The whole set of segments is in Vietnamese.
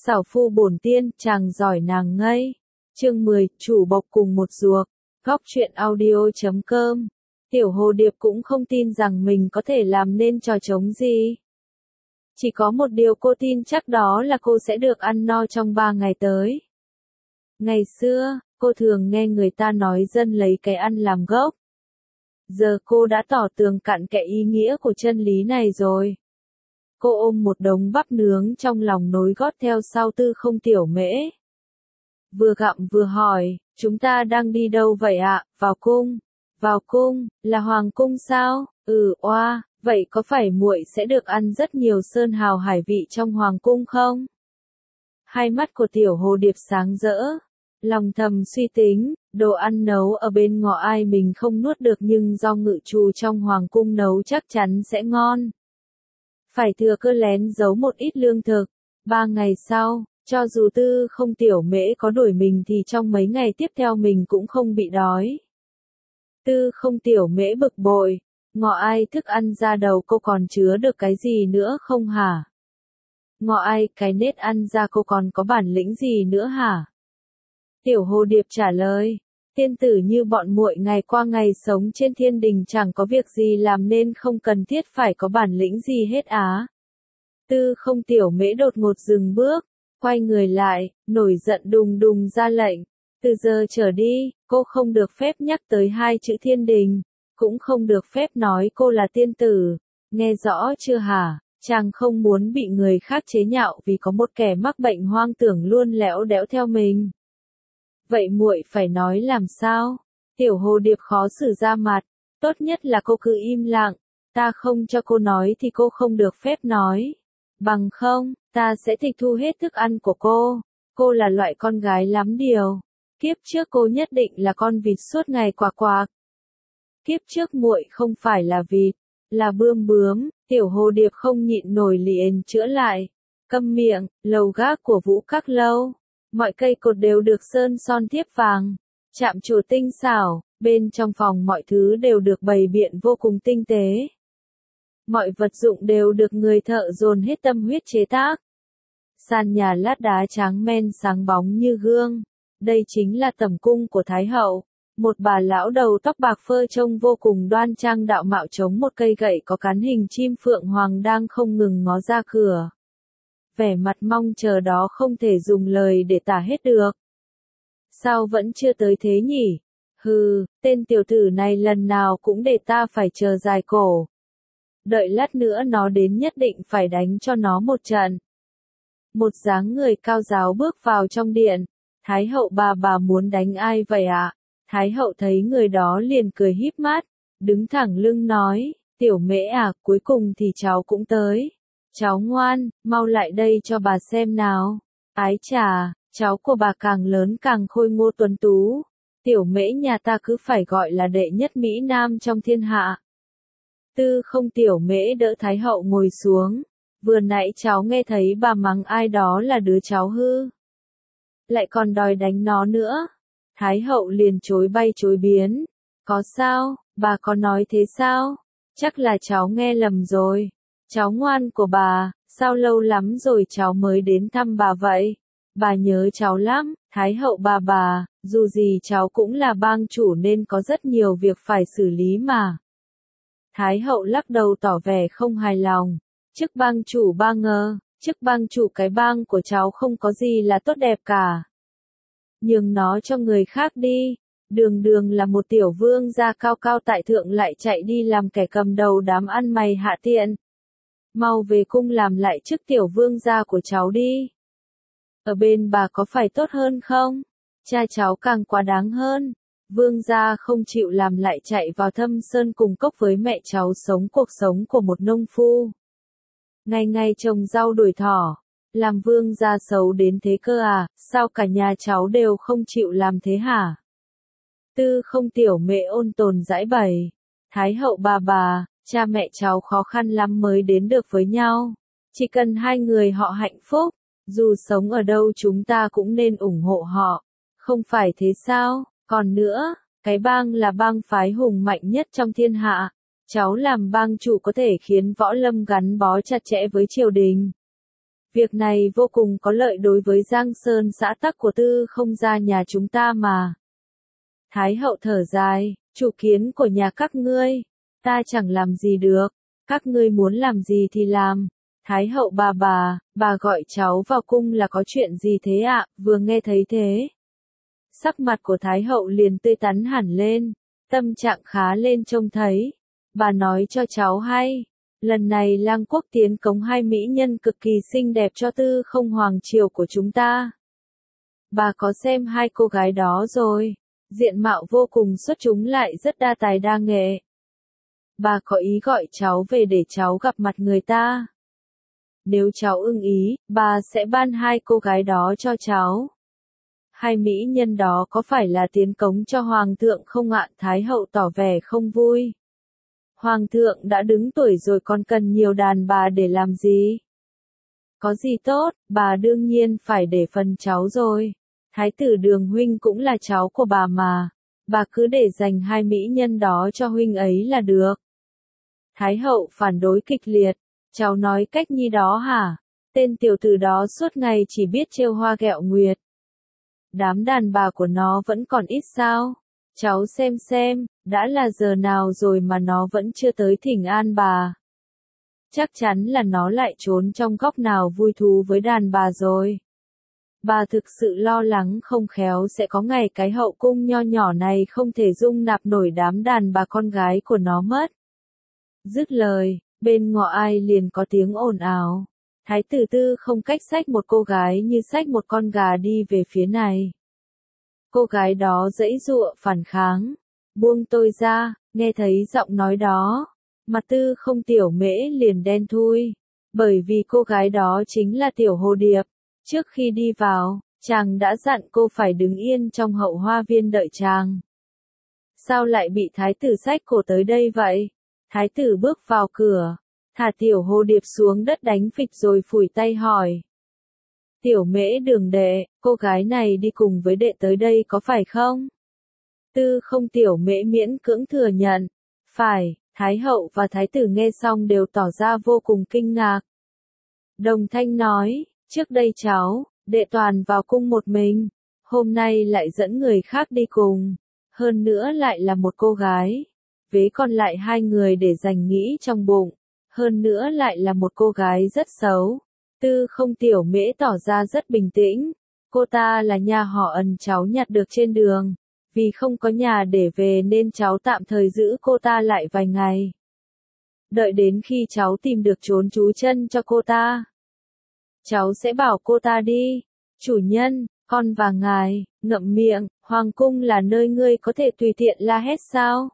Xảo phu bổn tiên, chàng giỏi nàng ngây. Chương 10, chủ bộc cùng một ruột. Góc truyện audio.com. Tiểu Hồ Điệp cũng không tin rằng mình có thể làm nên trò trống gì. Chỉ có một điều cô tin chắc, đó là cô sẽ được ăn no trong 3 ngày tới. Ngày xưa, cô thường nghe người ta nói dân lấy cái ăn làm gốc. Giờ cô đã tỏ tường cặn kẽ ý nghĩa của chân lý này rồi. Cô ôm một đống bắp nướng trong lòng nối gót theo sau Tư Không Tiểu Mễ. Vừa gặm vừa hỏi, chúng ta đang đi đâu vậy ạ? Vào cung. Vào cung, là hoàng cung sao? Oa, vậy có phải muội sẽ được ăn rất nhiều sơn hào hải vị trong hoàng cung không? Hai mắt của Tiểu Hồ Điệp sáng rỡ. Lòng thầm suy tính, đồ ăn nấu ở bên ngọ ai mình không nuốt được, nhưng do ngự trù trong hoàng cung nấu chắc chắn sẽ ngon. Phải thừa cơ lén giấu một ít lương thực. 3 ngày sau, cho dù Tư Không Tiểu Mễ có đuổi mình thì trong mấy ngày tiếp theo mình cũng không bị đói. Tư Không Tiểu Mễ bực bội, ngọ ai thức ăn ra đầu cô còn chứa được cái gì nữa không hả? Ngọ ai cái nết ăn ra cô còn có bản lĩnh gì nữa hả? Tiểu Hồ Điệp trả lời, tiên tử như bọn muội ngày qua ngày sống trên thiên đình chẳng có việc gì làm nên không cần thiết phải có bản lĩnh gì hết á. Tư Không Tiểu Mễ đột ngột dừng bước, quay người lại, nổi giận đùng đùng ra lệnh. Từ giờ trở đi, cô không được phép nhắc tới 2 chữ thiên đình, cũng không được phép nói cô là tiên tử, nghe rõ chưa hả? Chàng không muốn bị người khác chế nhạo vì có một kẻ mắc bệnh hoang tưởng luôn lẽo đẽo theo mình. Vậy muội phải nói làm sao? Tiểu Hồ Điệp khó xử ra mặt, tốt nhất là cô cứ im lặng, ta không cho cô nói thì cô không được phép nói. Bằng không, ta sẽ tịch thu hết thức ăn của cô là loại con gái lắm điều. Kiếp trước cô nhất định là con vịt suốt ngày quạc quạc. Kiếp trước muội không phải là vịt, là bươm bướm. Tiểu Hồ Điệp không nhịn nổi liền chữa lại. Câm miệng, lầu gác của Vũ Các Lâu. Mọi cây cột đều được sơn son thiếp vàng, chạm trổ tinh xảo, bên trong phòng mọi thứ đều được bày biện vô cùng tinh tế. Mọi vật dụng đều được người thợ dồn hết tâm huyết chế tác. Sàn nhà lát đá tráng men sáng bóng như gương. Đây chính là tẩm cung của Thái Hậu. Một bà lão đầu tóc bạc phơ trông vô cùng đoan trang đạo mạo chống một cây gậy có cán hình chim phượng hoàng đang không ngừng ngó ra cửa. Vẻ mặt mong chờ đó không thể dùng lời để tả hết được. Sao vẫn chưa tới thế nhỉ? Hừ, tên tiểu tử này lần nào cũng để ta phải chờ dài cổ. Đợi lát nữa nó đến nhất định phải đánh cho nó một trận. Một dáng người cao ráo bước vào trong điện. Thái hậu bà muốn đánh ai vậy ạ? Thái hậu thấy người đó liền cười híp mắt, đứng thẳng lưng nói, Tiểu Mễ à, cuối cùng thì cháu cũng tới. Cháu ngoan, mau lại đây cho bà xem nào. Ái chà, cháu của bà càng lớn càng khôi ngô tuấn tú. Tiểu Mễ nhà ta cứ phải gọi là đệ nhất Mỹ Nam trong thiên hạ. Tư Không Tiểu Mễ đỡ Thái hậu ngồi xuống. Vừa nãy cháu nghe thấy bà mắng ai đó là đứa cháu hư. Lại còn đòi đánh nó nữa. Thái hậu liền chối bay chối biến. Có sao, bà có nói thế sao? Chắc là cháu nghe lầm rồi. Cháu ngoan của bà, sao lâu lắm rồi cháu mới đến thăm bà vậy? Bà nhớ cháu lắm, Thái hậu bà, dù gì cháu cũng là bang chủ nên có rất nhiều việc phải xử lý mà. Thái hậu lắc đầu tỏ vẻ không hài lòng. Chức bang chủ ba ngờ, chức bang chủ cái bang của cháu không có gì là tốt đẹp cả. Nhường nó cho người khác đi. Đường là một tiểu vương gia cao cao tại thượng lại chạy đi làm kẻ cầm đầu đám ăn mày hạ tiện. Mau về cung làm lại chức tiểu vương gia của cháu đi. Ở bên bà có phải tốt hơn không? Cha cháu càng quá đáng hơn. Vương gia không chịu làm lại chạy vào Thâm Sơn cùng cốc với mẹ cháu sống cuộc sống của một nông phu. Ngày ngày trồng rau đuổi thỏ. Làm vương gia xấu đến thế cơ à, sao cả nhà cháu đều không chịu làm thế hả? Tư Không Tiểu Mễ ôn tồn giãi bày. Thái hậu bà, cha mẹ cháu khó khăn lắm mới đến được với nhau. Chỉ cần 2 người họ hạnh phúc, dù sống ở đâu chúng ta cũng nên ủng hộ họ. Không phải thế sao? Còn nữa, cái bang là bang phái hùng mạnh nhất trong thiên hạ. Cháu làm bang chủ có thể khiến võ lâm gắn bó chặt chẽ với triều đình. Việc này vô cùng có lợi đối với Giang Sơn xã tắc của Tư Không gia nhà chúng ta mà. Thái hậu thở dài, chủ kiến của nhà các ngươi, ta chẳng làm gì được, các ngươi muốn làm gì thì làm. Thái hậu bà gọi cháu vào cung là có chuyện gì thế ạ? Vừa nghe thấy thế, sắc mặt của Thái hậu liền tươi tắn hẳn lên, tâm trạng khá lên trông thấy. Bà nói cho cháu hay, lần này lang quốc tiến cống hai mỹ nhân cực kỳ xinh đẹp cho Tư Không hoàng triều của chúng ta. Bà có xem hai cô gái đó rồi, diện mạo vô cùng xuất chúng lại rất đa tài đa nghệ. Bà có ý gọi cháu về để cháu gặp mặt người ta. Nếu cháu ưng ý, bà sẽ ban hai cô gái đó cho cháu. Hai mỹ nhân đó có phải là tiến cống cho hoàng thượng không ạ? Thái hậu tỏ vẻ không vui. Hoàng thượng đã đứng tuổi rồi còn cần nhiều đàn bà để làm gì? Có gì tốt, bà đương nhiên phải để phần cháu rồi. Thái tử Đường huynh cũng là cháu của bà mà. Bà cứ để dành hai mỹ nhân đó cho huynh ấy là được. Thái hậu phản đối kịch liệt. Cháu nói cách nhi đó hả? Tên tiểu tử đó suốt ngày chỉ biết trêu hoa ghẹo nguyệt. Đám đàn bà của nó vẫn còn ít sao? Cháu xem, đã là giờ nào rồi mà nó vẫn chưa tới thỉnh an bà. Chắc chắn là nó lại trốn trong góc nào vui thú với đàn bà rồi. Bà thực sự lo lắng không khéo sẽ có ngày cái hậu cung nho nhỏ này không thể dung nạp nổi đám đàn bà con gái của nó mất. Dứt lời, bên ngõ ai liền có tiếng ồn ào. Thái tử Tư Không cách xách một cô gái như xách một con gà đi về phía này. Cô gái đó giãy giụa phản kháng. Buông tôi ra, nghe thấy giọng nói đó. Mặt Tư Không Tiểu Mễ liền đen thui. Bởi vì cô gái đó chính là Tiểu Hồ Điệp. Trước khi đi vào, chàng đã dặn cô phải đứng yên trong hậu hoa viên đợi chàng. Sao lại bị thái tử xách cổ tới đây vậy? Thái tử bước vào cửa, thả Tiểu Hồ Điệp xuống đất đánh phịch rồi phủi tay hỏi. Tiểu Mễ Đường đệ, cô gái này đi cùng với đệ tới đây có phải không? Tư Không Tiểu Mễ miễn cưỡng thừa nhận. Phải, Thái hậu và Thái tử nghe xong đều tỏ ra vô cùng kinh ngạc. Đồng thanh nói, trước đây đệ toàn vào cung một mình, hôm nay lại dẫn người khác đi cùng, hơn nữa lại là một cô gái. Vế còn lại hai người để dành nghĩ trong bụng, hơn nữa lại là một cô gái rất xấu. Tư Không Tiểu Mễ tỏ ra rất bình tĩnh, cô ta là nhà họ Ân cháu nhặt được trên đường, vì không có nhà để về nên cháu tạm thời giữ cô ta lại vài ngày. Đợi đến khi cháu tìm được trốn trú chân cho cô ta, cháu sẽ bảo cô ta đi. Chủ nhân, con và ngài, ngậm miệng, hoàng cung là nơi ngươi có thể tùy tiện la hét sao?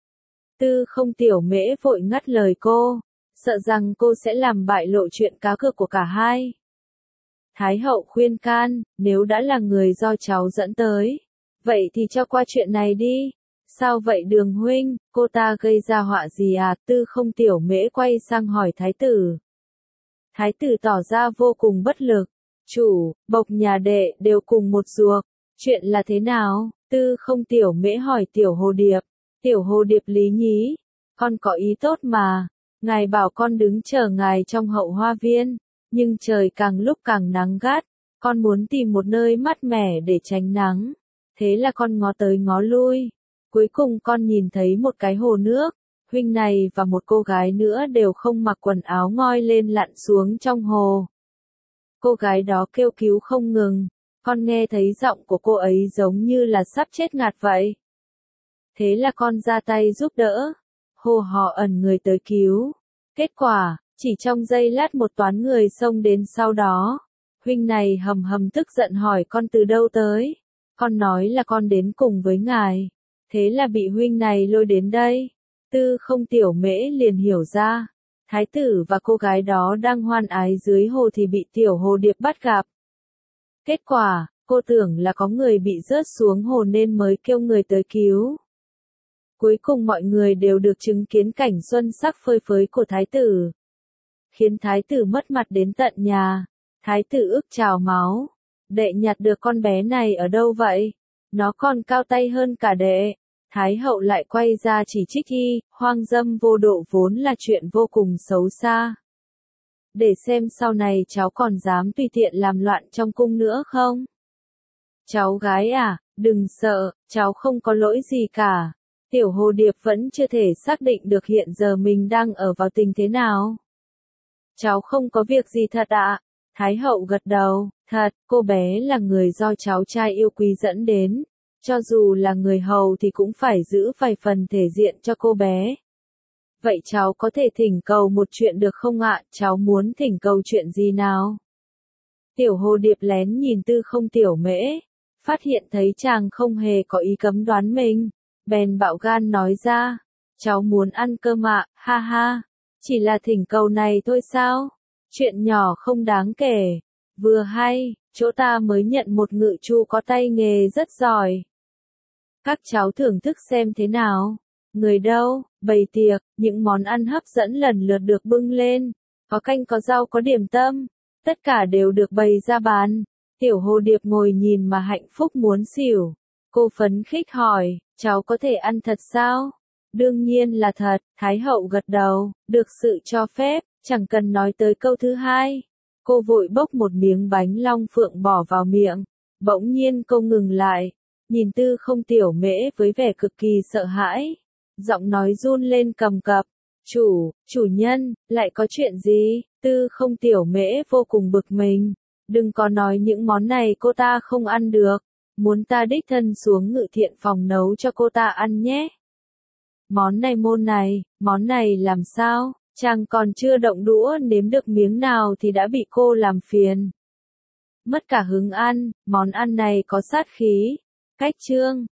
Tư Không Tiểu Mễ vội ngắt lời cô, sợ rằng cô sẽ làm bại lộ chuyện cá cược của cả hai. Thái hậu khuyên can, nếu đã là người do cháu dẫn tới, vậy thì cho qua chuyện này đi. Sao vậy Đường huynh, cô ta gây ra họa gì à? Tư Không Tiểu Mễ quay sang hỏi thái tử. Thái tử tỏ ra vô cùng bất lực. Chủ, bộc nhà đệ đều cùng một ruột. Chuyện là thế nào? Tư Không Tiểu Mễ hỏi Tiểu Hồ Điệp. Tiểu Hồ Điệp lý nhí. Con có ý tốt mà. Ngài bảo con đứng chờ ngài trong hậu hoa viên. Nhưng trời càng lúc càng nắng gắt. Con muốn tìm một nơi mát mẻ để tránh nắng. Thế là con ngó tới ngó lui. Cuối cùng con nhìn thấy một cái hồ nước. Huynh này và một cô gái nữa đều không mặc quần áo ngoi lên lặn xuống trong hồ. Cô gái đó kêu cứu không ngừng. Con nghe thấy giọng của cô ấy giống như là sắp chết ngạt vậy. Thế là con ra tay giúp đỡ. Hồ họ Ẩn người tới cứu. Kết quả, chỉ trong giây lát một toán người xông đến sau đó. Huynh này hầm hầm tức giận hỏi con từ đâu tới. Con nói là con đến cùng với ngài. Thế là bị huynh này lôi đến đây. Tư Không Tiểu Mễ liền hiểu ra. Thái tử và cô gái đó đang hoan ái dưới hồ thì bị Tiểu Hồ Điệp bắt gặp. Kết quả, cô tưởng là có người bị rớt xuống hồ nên mới kêu người tới cứu. Cuối cùng mọi người đều được chứng kiến cảnh xuân sắc phơi phới của thái tử. Khiến thái tử mất mặt đến tận nhà. Thái tử ức trào máu. Đệ nhặt được con bé này ở đâu vậy? Nó còn cao tay hơn cả đệ. Thái hậu lại quay ra chỉ trích y, hoang dâm vô độ vốn là chuyện vô cùng xấu xa. để xem sau này cháu còn dám tùy tiện làm loạn trong cung nữa không. Cháu gái à, đừng sợ, cháu không có lỗi gì cả. Tiểu Hồ Điệp vẫn chưa thể xác định được hiện giờ mình đang ở vào tình thế nào. Cháu không có việc gì thật ạ. Thái hậu gật đầu, thật, cô bé là người do cháu trai yêu quý dẫn đến. Cho dù là người hầu thì cũng phải giữ vài phần thể diện cho cô bé. Vậy cháu có thể thỉnh cầu một chuyện được không ạ? Cháu muốn thỉnh cầu chuyện gì nào? Tiểu Hồ Điệp lén nhìn Tư Không Tiểu Mễ, phát hiện thấy chàng không hề có ý cấm đoán mình, bèn bạo gan nói ra, cháu muốn ăn cơm ạ, ha ha, chỉ là thỉnh cầu này thôi sao? Chuyện nhỏ không đáng kể, vừa hay, chỗ ta mới nhận một ngự chu có tay nghề rất giỏi. Các cháu thưởng thức xem thế nào. Người đâu, bày tiệc, những món ăn hấp dẫn lần lượt được bưng lên, có canh có rau có điểm tâm, tất cả đều được bày ra bàn. Tiểu Hồ Điệp ngồi nhìn mà hạnh phúc muốn xỉu. Cô phấn khích hỏi, cháu có thể ăn thật sao? Đương nhiên là thật, Thái hậu gật đầu, được sự cho phép, chẳng cần nói tới câu thứ hai. Cô vội bốc một miếng bánh long phượng bỏ vào miệng, bỗng nhiên cô ngừng lại, nhìn Tư Không Tiểu Mễ với vẻ cực kỳ sợ hãi. Giọng nói run lên cầm cập, chủ nhân, lại có chuyện gì? Tư Không Tiểu Mễ vô cùng bực mình, đừng có nói những món này cô ta không ăn được, muốn ta đích thân xuống Ngự Thiện phòng nấu cho cô ta ăn nhé. Món này làm sao? Chàng còn chưa động đũa nếm được miếng nào thì đã bị cô làm phiền. Mất cả hứng ăn, món ăn này có sát khí. Cách chương